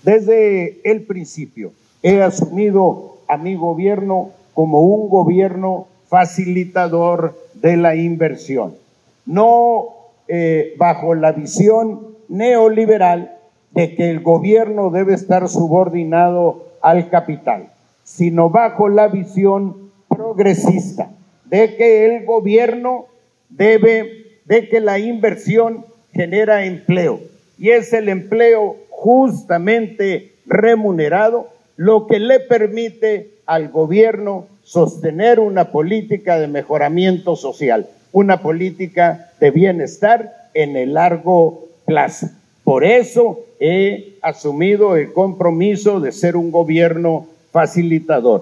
Desde el principio he asumido a mi gobierno como un gobierno facilitador de la inversión, no bajo la visión neoliberal de que el gobierno debe estar subordinado al capital, sino bajo la visión progresista de que el gobierno de que la inversión genera empleo, y es el empleo justamente remunerado lo que le permite al gobierno sostener una política de mejoramiento social, una política de bienestar en el largo plazo. Por eso he asumido el compromiso de ser un gobierno facilitador.